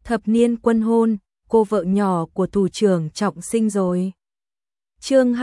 thập niên quân hôn, cô vợ nhỏ của thủ trưởng Trọng Sinh rồi. Chương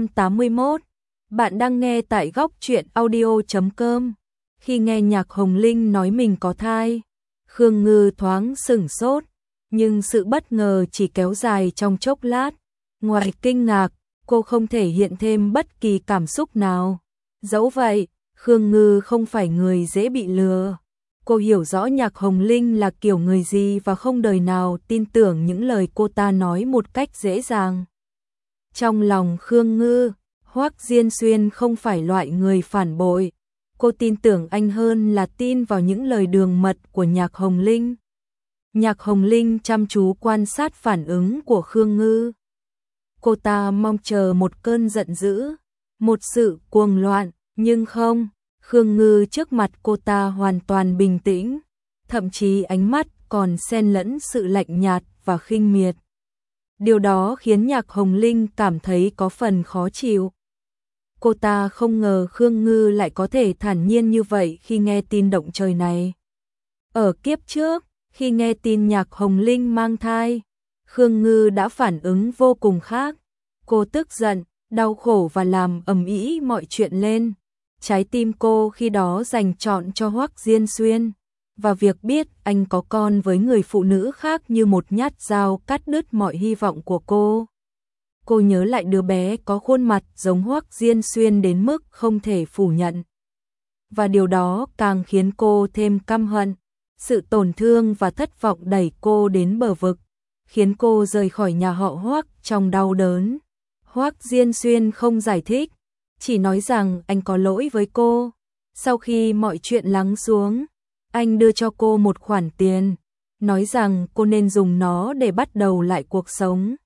281. Bạn đang nghe tại góc truyện audio.com. Khi nghe Nhạc Hồng Linh nói mình có thai, Khương Ngư thoáng sửng sốt, nhưng sự bất ngờ chỉ kéo dài trong chốc lát. Ngoài kinh ngạc, cô không thể hiện thêm bất kỳ cảm xúc nào. Dẫu vậy, Khương Ngư không phải người dễ bị lừa. Cô hiểu rõ Nhạc Hồng Linh là kiểu người gì và không đời nào tin tưởng những lời cô ta nói một cách dễ dàng. Trong lòng Khương Ngư, Hoắc Diên Xuyên không phải loại người phản bội. Cô tin tưởng anh hơn là tin vào những lời đường mật của Nhạc Hồng Linh. Nhạc Hồng Linh chăm chú quan sát phản ứng của Khương Ngư. Cô ta mong chờ một cơn giận dữ, một sự cuồng loạn, nhưng không. Khương Ngư trước mặt cô ta hoàn toàn bình tĩnh, thậm chí ánh mắt còn xen lẫn sự lạnh nhạt và khinh miệt. Điều đó khiến Nhạc Hồng Linh cảm thấy có phần khó chịu. Cô ta không ngờ Khương Ngư lại có thể thản nhiên như vậy khi nghe tin động trời này. Ở kiếp trước, khi nghe tin Nhạc Hồng Linh mang thai, Khương Ngư đã phản ứng vô cùng khác. Cô tức giận, đau khổ và làm ầm ĩ mọi chuyện lên. Trái tim cô khi đó dành trọn cho Hoắc Diên Xuyên, và việc biết anh có con với người phụ nữ khác như một nhát dao cắt đứt mọi hy vọng của cô. Cô nhớ lại đứa bé có khuôn mặt giống Hoắc Diên Xuyên đến mức không thể phủ nhận. Và điều đó càng khiến cô thêm căm hận. Sự tổn thương và thất vọng đẩy cô đến bờ vực, khiến cô rời khỏi nhà họ Hoắc trong đau đớn. Hoắc Diên Xuyên không giải thích, chỉ nói rằng anh có lỗi với cô. Sau khi mọi chuyện lắng xuống, anh đưa cho cô một khoản tiền, nói rằng cô nên dùng nó để bắt đầu lại cuộc sống.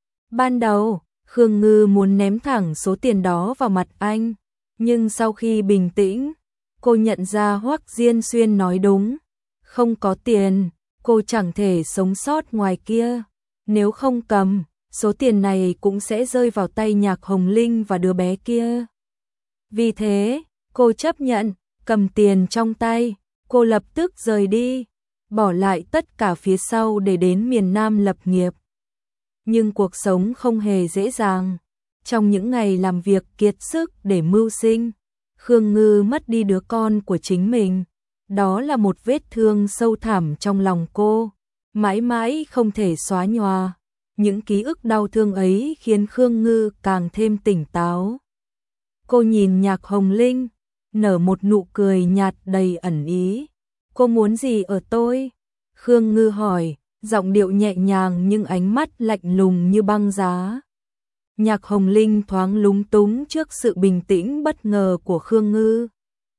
Ban đầu, Khương Ngư muốn ném thẳng số tiền đó vào mặt anh, nhưng sau khi bình tĩnh, cô nhận ra Hoắc Diên Xuyên nói đúng. Không có tiền, cô chẳng thể sống sót ngoài kia. Nếu không cầm, số tiền này cũng sẽ rơi vào tay Nhạc Hồng Linh và đứa bé kia. Vì thế, cô chấp nhận, cầm tiền trong tay, cô lập tức rời đi, bỏ lại tất cả phía sau để đến miền Nam lập nghiệp. Nhưng cuộc sống không hề dễ dàng. Trong những ngày làm việc kiệt sức để mưu sinh, Khương Ngư mất đi đứa con của chính mình. Đó là một vết thương sâu thẳm trong lòng cô, mãi mãi không thể xóa nhòa. Những ký ức đau thương ấy khiến Khương Ngư càng thêm tỉnh táo. Cô nhìn Nhạc Hồng Linh, nở một nụ cười nhạt đầy ẩn ý. Cô muốn gì ở tôi? Khương Ngư hỏi, giọng điệu nhẹ nhàng nhưng ánh mắt lạnh lùng như băng giá. Nhạc Hồng Linh thoáng lúng túng trước sự bình tĩnh bất ngờ của Khương Ngư.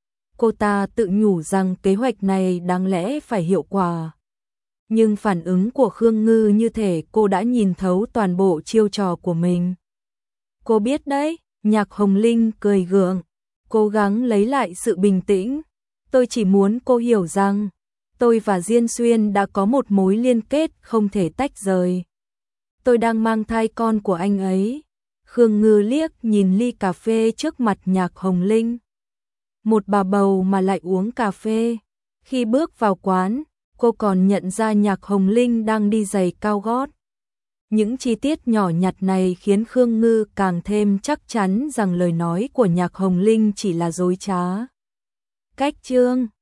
Cô ta tự nhủ rằng kế hoạch này đáng lẽ phải hiệu quả. Nhưng phản ứng của Khương Ngư như thể cô đã nhìn thấu toàn bộ chiêu trò của mình. Cô biết đấy, Nhạc Hồng Linh cười gượng, cố gắng lấy lại sự bình tĩnh. Tôi chỉ muốn cô hiểu rằng, tôi và Diên Xuyên đã có một mối liên kết không thể tách rời. Tôi đang mang thai con của anh ấy. Khương Ngư liếc nhìn ly cà phê trước mặt Nhạc Hồng Linh. Một bà bầu mà lại uống cà phê. Khi bước vào quán, cô còn nhận ra Nhạc Hồng Linh đang đi giày cao gót. Những chi tiết nhỏ nhặt này khiến Khương Ngư càng thêm chắc chắn rằng lời nói của Nhạc Hồng Linh chỉ là dối trá. Cách chương